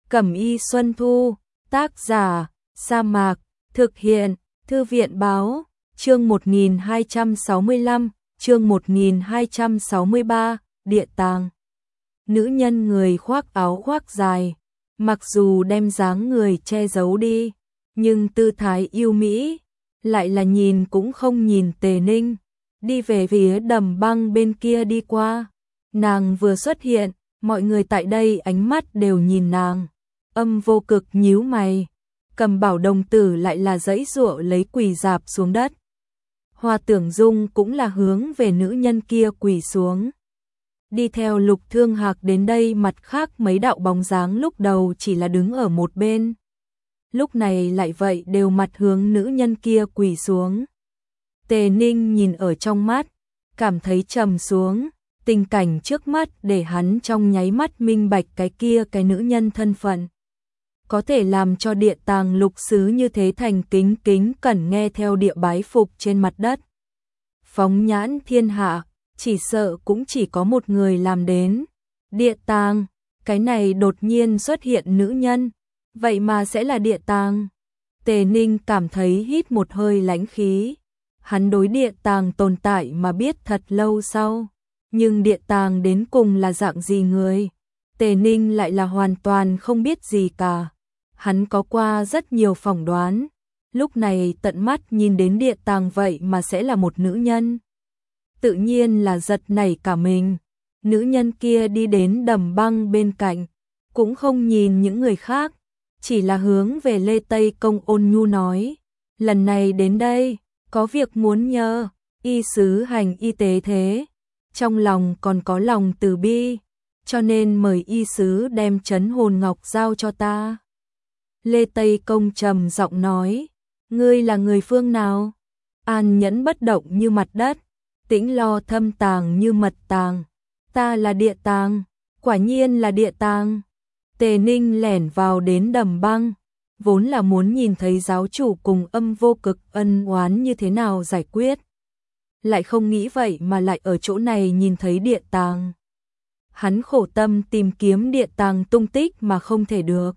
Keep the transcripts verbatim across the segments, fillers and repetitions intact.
Cẩm y Xuân Thu, tác giả, Sa Mạc, thực hiện, Thư viện báo, chương một nghìn hai trăm sáu mươi lăm, chương một nghìn hai trăm sáu mươi ba, địa tàng. Nữ nhân người khoác áo khoác dài, mặc dù đem dáng người che giấu đi, nhưng tư thái yêu mỹ, lại là nhìn cũng không nhìn Tề Ninh, đi về phía đầm băng bên kia đi qua. Nàng vừa xuất hiện, mọi người tại đây ánh mắt đều nhìn nàng. Âm Vô Cực nhíu mày, Cầm Bảo đồng tử lại là giãy giụa lấy quỳ rạp xuống đất. Hoa Tưởng Dung cũng là hướng về nữ nhân kia quỳ xuống. Đi theo Lục Thương Hạc đến đây, mặt khác mấy đạo bóng dáng lúc đầu chỉ là đứng ở một bên, lúc này lại vậy đều mặt hướng nữ nhân kia quỳ xuống. Tề Ninh nhìn ở trong mắt, cảm thấy trầm xuống, tình cảnh trước mắt để hắn trong nháy mắt minh bạch cái kia cái nữ nhân thân phận. Có thể làm cho địa tàng lục sứ như thế thành kính kính cẩn nghe theo địa bái phục trên mặt đất. Phóng nhãn thiên hạ, chỉ sợ cũng chỉ có một người làm đến. Địa tàng, cái này đột nhiên xuất hiện nữ nhân, vậy mà sẽ là địa tàng. Tề Ninh cảm thấy hít một hơi lãnh khí. Hắn đối địa tàng tồn tại mà biết thật lâu sau, nhưng địa tàng đến cùng là dạng gì người, Tề Ninh lại là hoàn toàn không biết gì cả. Hắn có qua rất nhiều phỏng đoán, lúc này tận mắt nhìn đến địa tàng vậy mà sẽ là một nữ nhân, tự nhiên là giật nảy cả mình. Nữ nhân kia đi đến đầm băng bên cạnh, cũng không nhìn những người khác, chỉ là hướng về Lê Tây Công ôn nhu nói, lần này đến đây, có việc muốn nhờ, y sứ hành y tế thế, trong lòng còn có lòng từ bi, cho nên mời y sứ đem trấn hồn ngọc giao cho ta. Lê Tây Công trầm giọng nói, ngươi là người phương nào? An Nhẫn bất động như mặt đất, Tĩnh Lo thâm tàng như mật tàng, ta là địa tàng, quả nhiên là địa tàng. Tề Ninh lẻn vào đến đầm băng, vốn là muốn nhìn thấy giáo chủ cùng Âm Vô Cực ân oán như thế nào giải quyết, lại không nghĩ vậy mà lại ở chỗ này nhìn thấy địa tàng. Hắn khổ tâm tìm kiếm địa tàng tung tích mà không thể được,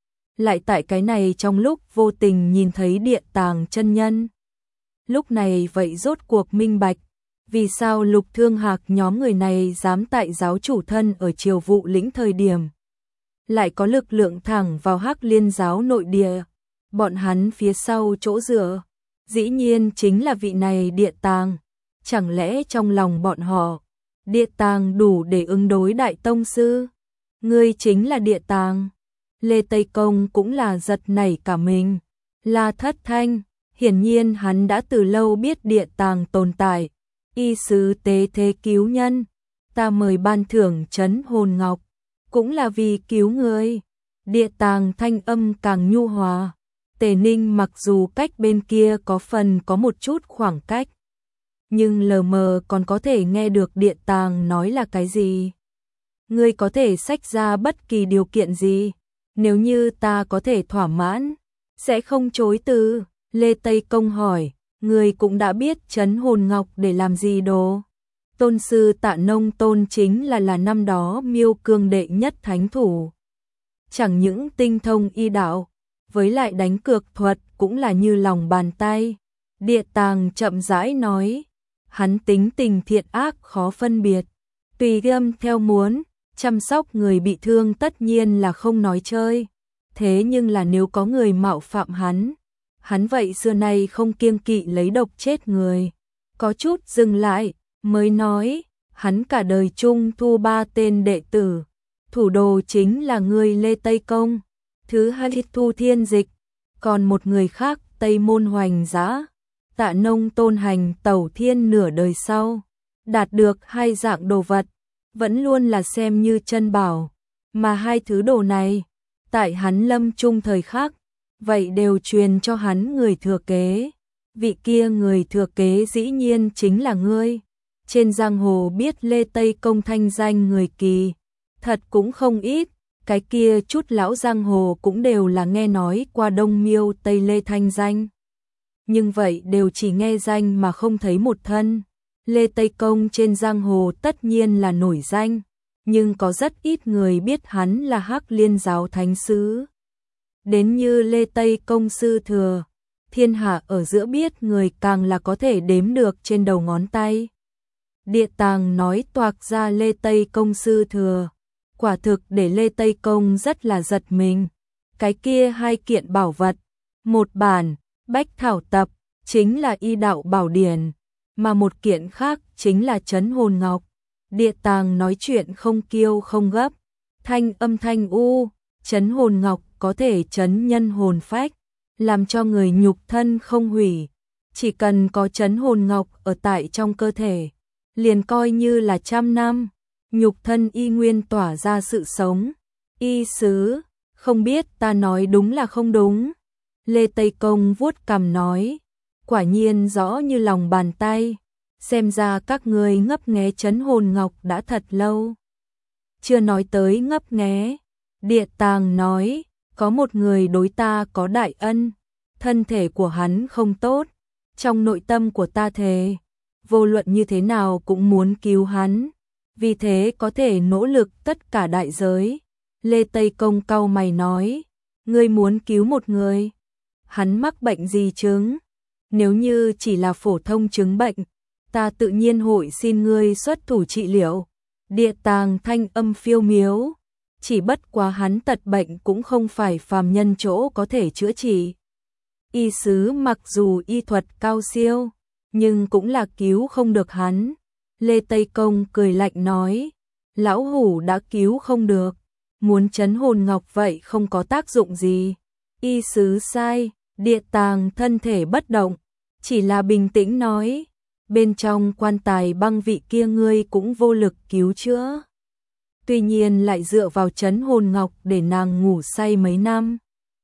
lại tại cái này trong lúc vô tình nhìn thấy địa tàng chân nhân. Lúc này vậy rốt cuộc minh bạch, vì sao Lục Thương Hạc nhóm người này dám tại giáo chủ thân ở Triều Vụ lĩnh thời điểm lại có lực lượng thẳng vào Hắc Liên giáo nội địa. Bọn hắn phía sau chỗ dựa, dĩ nhiên chính là vị này địa tàng. Chẳng lẽ trong lòng bọn họ, địa tàng đủ để ứng đối đại tông sư? Ngươi chính là địa tàng. Lê Tây Công cũng là giật nảy cả mình. La Thất Thanh, hiển nhiên hắn đã từ lâu biết địa tàng tồn tại. Y sứ tế thế cứu nhân, ta mời ban thưởng trấn hồn ngọc, cũng là vì cứu người. Địa tàng thanh âm càng nhu hòa. Tề Ninh mặc dù cách bên kia có phần có một chút khoảng cách, nhưng lờ mờ còn có thể nghe được địa tàng nói là cái gì. Ngươi có thể xách ra bất kỳ điều kiện gì, nếu như ta có thể thỏa mãn, sẽ không chối từ. Lê Tây Công hỏi, ngươi cũng đã biết trấn hồn ngọc để làm gì đồ? Tôn sư Tạ Nông Tôn chính là là năm đó Miêu Cương đệ nhất thánh thủ. Chẳng những tinh thông y đạo, với lại đánh cược thuật cũng là như lòng bàn tay. Địa tàng chậm rãi nói, hắn tính tình thiện ác khó phân biệt, tùy gâm theo muốn, chăm sóc người bị thương tất nhiên là không nói chơi. Thế nhưng là nếu có người mạo phạm hắn, hắn vậy xưa nay không kiêng kỵ lấy độc chết người. Có chút dừng lại, mới nói, hắn cả đời chung thu ba tên đệ tử, thủ đồ chính là người Lê Tây Công, thứ hai Thu Thiên Dịch, còn một người khác Tây Môn Hoành Dã. Tạ Nông Tôn hành tẩu thiên nửa đời sau, đạt được hai dạng đồ vật, vẫn luôn là xem như chân bảo, mà hai thứ đồ này, tại hắn lâm chung thời khắc, vậy đều truyền cho hắn người thừa kế. Vị kia người thừa kế dĩ nhiên chính là ngươi. Trên giang hồ biết Lê Tây Công thanh danh người kỳ, thật cũng không ít, cái kia chút lão giang hồ cũng đều là nghe nói qua Đông Miêu Tây Lê thanh danh. Nhưng vậy đều chỉ nghe danh mà không thấy một thân. Lê Tây Công trên giang hồ tất nhiên là nổi danh, nhưng có rất ít người biết hắn là Hắc Liên giáo thánh sứ. Đến như Lê Tây Công sư thừa, thiên hạ ở giữa biết người càng là có thể đếm được trên đầu ngón tay. Địa Tàng nói toạc ra Lê Tây Công sư thừa, quả thực để Lê Tây Công rất là giật mình. Cái kia hai kiện bảo vật, một bản Bách Thảo Tập chính là Y Đạo Bảo Điển, mà một kiện khác chính là Trấn Hồn Ngọc. Địa Tàng nói chuyện không kiêu không gấp, thanh âm thanh u, Trấn Hồn Ngọc có thể trấn nhân hồn phách, làm cho người nhục thân không hủy. Chỉ cần có Trấn Hồn Ngọc ở tại trong cơ thể, liền coi như là trăm năm, nhục thân y nguyên tỏa ra sự sống. Y sứ, không biết ta nói đúng là không đúng. Lê Tây Công vuốt cằm nói, quả nhiên rõ như lòng bàn tay, xem ra các ngươi ngấp nghé Trấn Hồn Ngọc đã thật lâu. Chưa nói tới ngấp nghé, Địa Tàng nói, có một người đối ta có đại ân, thân thể của hắn không tốt, trong nội tâm của ta thề, vô luận như thế nào cũng muốn cứu hắn, vì thế có thể nỗ lực tất cả đại giới. Lê Tây Công cau mày nói, ngươi muốn cứu một người, hắn mắc bệnh gì chứng? Nếu như chỉ là phổ thông chứng bệnh, ta tự nhiên hội xin ngươi xuất thủ trị liệu. Địa Tàng thanh âm phiêu miếu, chỉ bất quá hắn tật bệnh cũng không phải phàm nhân chỗ có thể chữa trị. Y sứ mặc dù y thuật cao siêu, nhưng cũng là cứu không được hắn. Lê Tây Công cười lạnh nói, lão hủ đã cứu không được, muốn Trấn Hồn Ngọc vậy không có tác dụng gì. Y sứ sai. Địa Tàng thân thể bất động, chỉ là bình tĩnh nói, bên trong quan tài băng vị kia ngươi cũng vô lực cứu chữa. Tuy nhiên lại dựa vào Trấn Hồn Ngọc để nàng ngủ say mấy năm.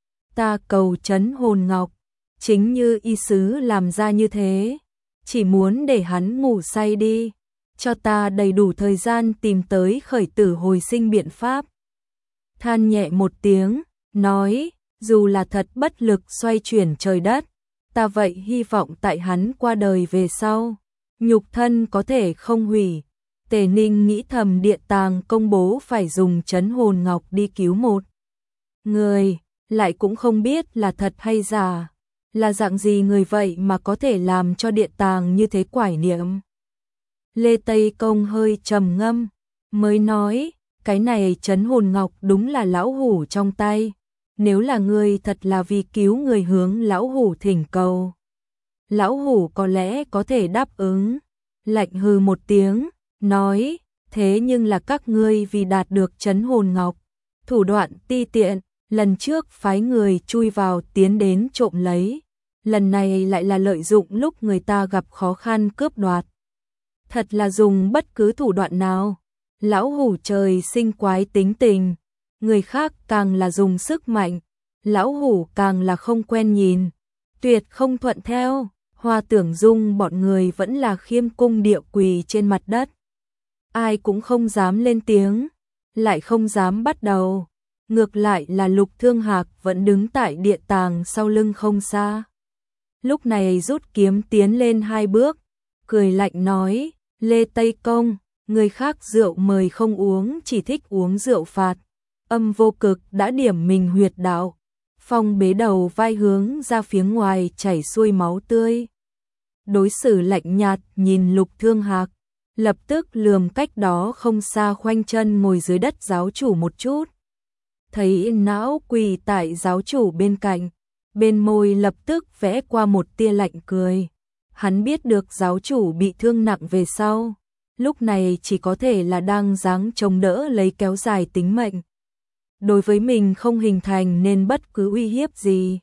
Ta cầu Trấn Hồn Ngọc, chính như y sứ làm ra như thế, chỉ muốn để hắn ngủ say đi, cho ta đầy đủ thời gian tìm tới khởi tử hồi sinh biện pháp. Than nhẹ một tiếng, nói, dù là thật bất lực xoay chuyển trời đất, ta vậy hy vọng tại hắn qua đời về sau, nhục thân có thể không hủy. Tề Ninh nghĩ thầm Địa Tàng công bố phải dùng Trấn Hồn Ngọc đi cứu một người, lại cũng không biết là thật hay giả, là dạng gì người vậy mà có thể làm cho Địa Tàng như thế quải niệm. Lê Tây Công hơi trầm ngâm, mới nói, cái này Trấn Hồn Ngọc đúng là lão hủ trong tay. Nếu là ngươi thật là vì cứu người hướng lão hủ thỉnh cầu, lão hủ có lẽ có thể đáp ứng. Lạnh hừ một tiếng, nói, thế nhưng là các ngươi vì đạt được Trấn Hồn Ngọc, thủ đoạn ti tiện, lần trước phái người chui vào tiến đến trộm lấy, lần này lại là lợi dụng lúc người ta gặp khó khăn cướp đoạt. Thật là dùng bất cứ thủ đoạn nào, lão hủ trời sinh quái tính tình. Người khác càng là dùng sức mạnh, lão hủ càng là không quen nhìn, tuyệt không thuận theo. Hoa Tưởng Dung bọn người vẫn là khiêm cung địa quỳ trên mặt đất, ai cũng không dám lên tiếng, lại không dám bắt đầu. Ngược lại là Lục Thương Hạc vẫn đứng tại Địa Tàng sau lưng không xa. Lúc này rút kiếm tiến lên hai bước, cười lạnh nói, Lê Tây Công, người khác rượu mời không uống, chỉ thích uống rượu phạt. Âm Vô Cực đã điểm mình huyệt đạo, phong bế đầu vai hướng ra phía ngoài chảy xuôi máu tươi. Đối xử lạnh nhạt nhìn Lục Thương Hạc, lập tức lườm cách đó không xa khoanh chân ngồi dưới đất giáo chủ một chút. Thấy não quỳ tại giáo chủ bên cạnh, bên môi lập tức vẽ qua một tia lạnh cười. Hắn biết được giáo chủ bị thương nặng về sau, lúc này chỉ có thể là đang giáng chống đỡ lấy kéo dài tính mệnh. Đối với mình không hình thành nên bất cứ uy hiếp gì.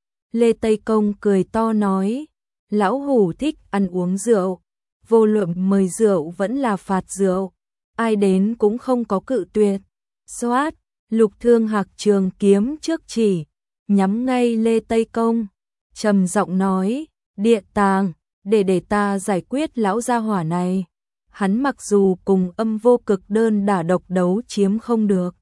Lê Tây Công cười to nói, lão hủ thích ăn uống rượu, vô luận mời rượu vẫn là phạt rượu, ai đến cũng không có cự tuyệt. Xoát, Lục Thương Hạc trường kiếm trước chỉ, nhắm ngay Lê Tây Công, trầm giọng nói, Địa Tàng, để để ta giải quyết lão gia hỏa này. Hắn mặc dù cùng Âm Vô Cực đơn đả độc đấu chiếm không được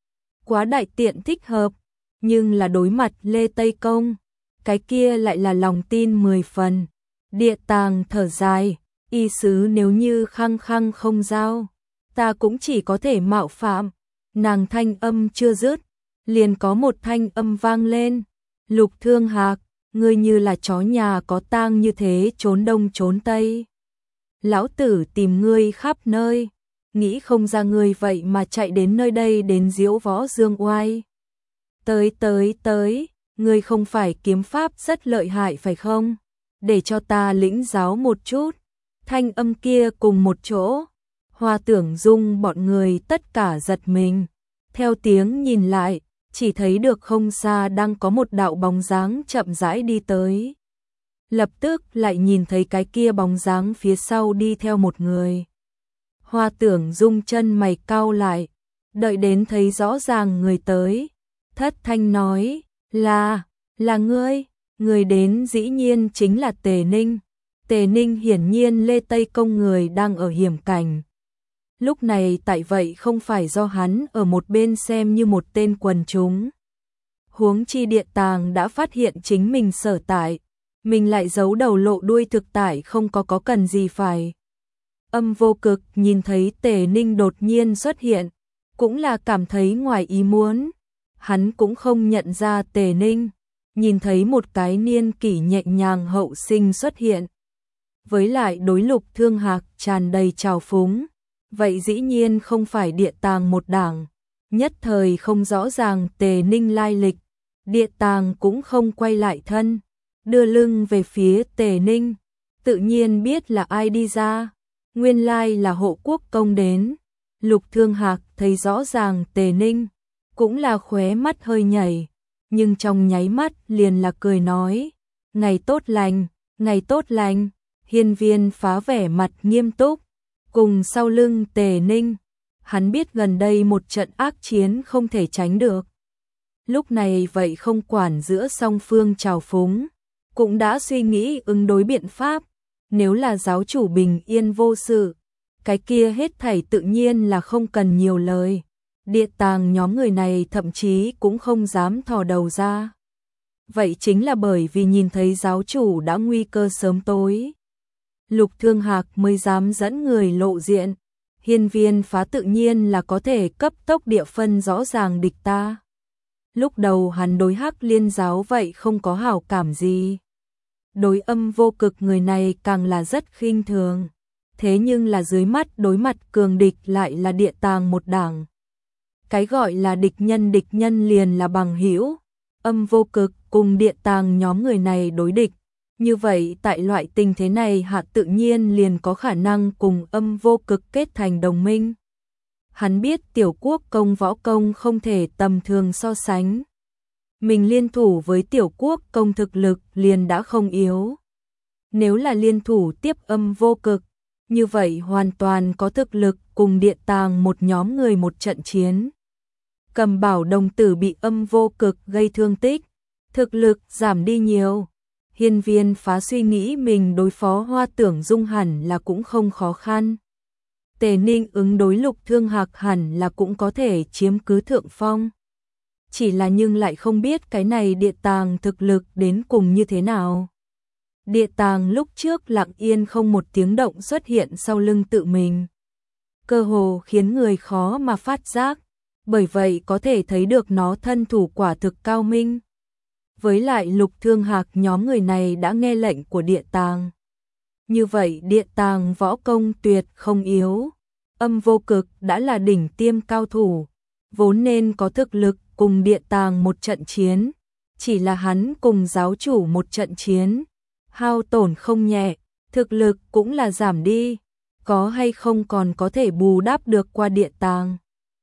quá đại tiện thích hợp, nhưng là đối mặt Lê Tây Công, cái kia lại là lòng tin mười phần. Địa Tàng thở dài, y sứ nếu như khăng khăng không giao, ta cũng chỉ có thể mạo phạm. Nàng thanh âm chưa dứt, liền có một thanh âm vang lên. Lục Thương Hạc, ngươi như là chó nhà có tang như thế trốn đông trốn tây. Lão tử tìm ngươi khắp nơi, nghĩ không ra ngươi vậy mà chạy đến nơi đây đến diễu võ dương oai. Tới tới tới, ngươi không phải kiếm pháp rất lợi hại phải không? Để cho ta lĩnh giáo một chút. Thanh âm kia cùng một chỗ, Hoa Tưởng Dung bọn người tất cả giật mình. Theo tiếng nhìn lại, chỉ thấy được không xa đang có một đạo bóng dáng chậm rãi đi tới. Lập tức lại nhìn thấy cái kia bóng dáng phía sau đi theo một người. Hoa Tưởng Dung chân mày cau lại, đợi đến thấy rõ ràng người tới, thất thanh nói, là, là ngươi, người đến dĩ nhiên chính là Tề Ninh. Tề Ninh hiển nhiên Lê Tây Công người đang ở hiểm cảnh. Lúc này tại vậy không phải do hắn ở một bên xem như một tên quần chúng. Huống chi Địa Tàng đã phát hiện chính mình sở tại, mình lại giấu đầu lộ đuôi thực tại không có có cần gì phải. Âm Vô Cực nhìn thấy Tề Ninh đột nhiên xuất hiện, cũng là cảm thấy ngoài ý muốn. Hắn cũng không nhận ra Tề Ninh, nhìn thấy một cái niên kỷ nhẹ nhàng hậu sinh xuất hiện. Với lại đối Lục Thương Hạc tràn đầy trào phúng, vậy dĩ nhiên không phải Địa Tàng một đảng. Nhất thời không rõ ràng Tề Ninh lai lịch, Địa Tàng cũng không quay lại thân, đưa lưng về phía Tề Ninh, tự nhiên biết là ai đi ra. Nguyên lai là Hộ Quốc Công đến. Lục Thương Hạc thấy rõ ràng Tề Ninh, cũng là khóe mắt hơi nhảy, nhưng trong nháy mắt liền là cười nói, ngày tốt lành, ngày tốt lành. Hiên Viên Phá vẻ mặt nghiêm túc, cùng sau lưng Tề Ninh, hắn biết gần đây một trận ác chiến không thể tránh được. Lúc này vậy không quản giữa song phương trào phúng, cũng đã suy nghĩ ứng đối biện pháp. Nếu là giáo chủ bình yên vô sự, cái kia hết thảy tự nhiên là không cần nhiều lời. Địa Tàng nhóm người này thậm chí cũng không dám thò đầu ra. Vậy chính là bởi vì nhìn thấy giáo chủ đã nguy cơ sớm tối. Lục Thương Hạc mới dám dẫn người lộ diện. Hiên Viên Phá tự nhiên là có thể cấp tốc địa phân rõ ràng địch ta. Lúc đầu hắn đối Hắc Liên giáo vậy không có hảo cảm gì. Đối Âm Vô Cực người này càng là rất khinh thường. Thế nhưng là dưới mắt đối mặt cường địch lại là Địa Tàng một đảng. Cái gọi là địch nhân địch nhân liền là bằng hữu. Âm Vô Cực cùng Địa Tàng nhóm người này đối địch. Như vậy tại loại tình thế này hạ tự nhiên liền có khả năng cùng Âm Vô Cực kết thành đồng minh. Hắn biết Tiểu Quốc Công võ công không thể tầm thường so sánh. Mình liên thủ với Tiểu Quốc Công thực lực liền đã không yếu. Nếu là liên thủ tiếp Âm Vô Cực, như vậy hoàn toàn có thực lực cùng Địa Tàng một nhóm người một trận chiến. Cầm Bảo đồng tử bị Âm Vô Cực gây thương tích, thực lực giảm đi nhiều. Hiên Viên Phá suy nghĩ mình đối phó Hoa Tưởng Dung hẳn là cũng không khó khăn. Tề Ninh ứng đối Lục Thương Hạc hẳn là cũng có thể chiếm cứ thượng phong. Chỉ là nhưng lại không biết cái này Địa Tàng thực lực đến cùng như thế nào. Địa Tàng lúc trước lặng yên không một tiếng động xuất hiện sau lưng tự mình. Cơ hồ khiến người khó mà phát giác, bởi vậy có thể thấy được nó thân thủ quả thực cao minh. Với lại Lục Thương Hạc nhóm người này đã nghe lệnh của Địa Tàng. Như vậy Địa Tàng võ công tuyệt không yếu. Âm Vô Cực đã là đỉnh tiêm cao thủ, vốn nên có thực lực cùng Địa Tàng một trận chiến. Chỉ là hắn cùng giáo chủ một trận chiến, hao tổn không nhẹ, thực lực cũng là giảm đi. Có hay không còn có thể bù đắp được qua Địa Tàng,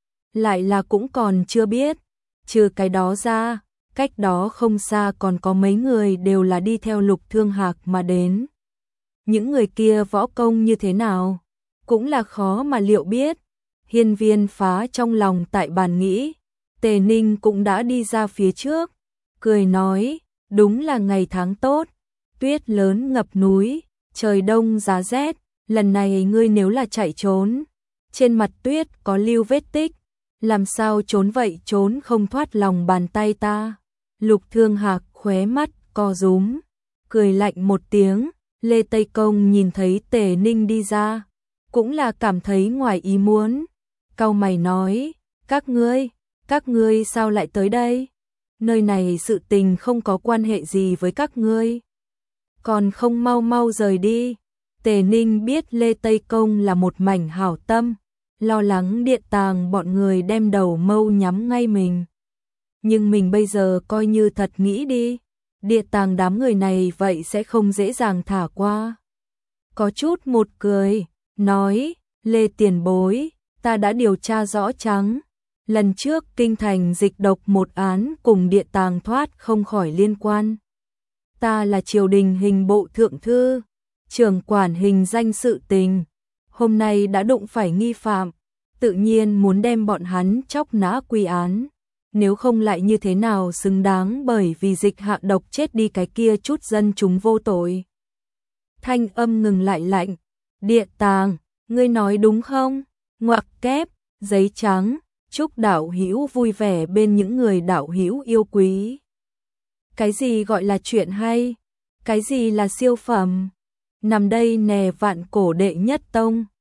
lại là cũng còn chưa biết. Trừ cái đó ra, cách đó không xa còn có mấy người đều là đi theo Lục Thương Hạc mà đến. Những người kia võ công như thế nào, cũng là khó mà liệu biết. Hiên Viên Phá trong lòng tại bàn nghĩ, Tề Ninh cũng đã đi ra phía trước, cười nói, đúng là ngày tháng tốt, tuyết lớn ngập núi, trời đông giá rét, lần này ngươi nếu là chạy trốn, trên mặt tuyết có lưu vết tích, làm sao trốn vậy trốn không thoát lòng bàn tay ta. Lục Thương Hạc khóe mắt co rúm, cười lạnh một tiếng. Lê Tây Công nhìn thấy Tề Ninh đi ra, cũng là cảm thấy ngoài ý muốn. Cau mày nói, các ngươi, các ngươi sao lại tới đây? Nơi này sự tình không có quan hệ gì với các ngươi. Còn không mau mau rời đi. Tề Ninh biết Lê Tây Công là một mảnh hảo tâm, lo lắng Điện Tàng bọn người đem đầu mâu nhắm ngay mình. Nhưng mình bây giờ coi như thật nghĩ đi, Điện Tàng đám người này vậy sẽ không dễ dàng thả qua. Có chút một cười, nói, Lê tiền bối, ta đã điều tra rõ trắng. Lần trước kinh thành dịch độc một án cùng Điện Tàng thoát không khỏi liên quan. Ta là triều đình hình bộ thượng thư, trưởng quản hình danh sự tình. Hôm nay đã đụng phải nghi phạm, tự nhiên muốn đem bọn hắn chóc nã quy án. Nếu không lại như thế nào xứng đáng bởi vì dịch hạ độc chết đi cái kia chút dân chúng vô tội. Thanh âm ngừng lại lạnh, Điện Tàng, ngươi nói đúng không? Ngoặc kép, giấy trắng, chúc đạo hữu vui vẻ bên những người đạo hữu yêu quý. Cái gì gọi là chuyện hay? Cái gì là siêu phẩm? Nằm đây nè vạn cổ đệ nhất tông,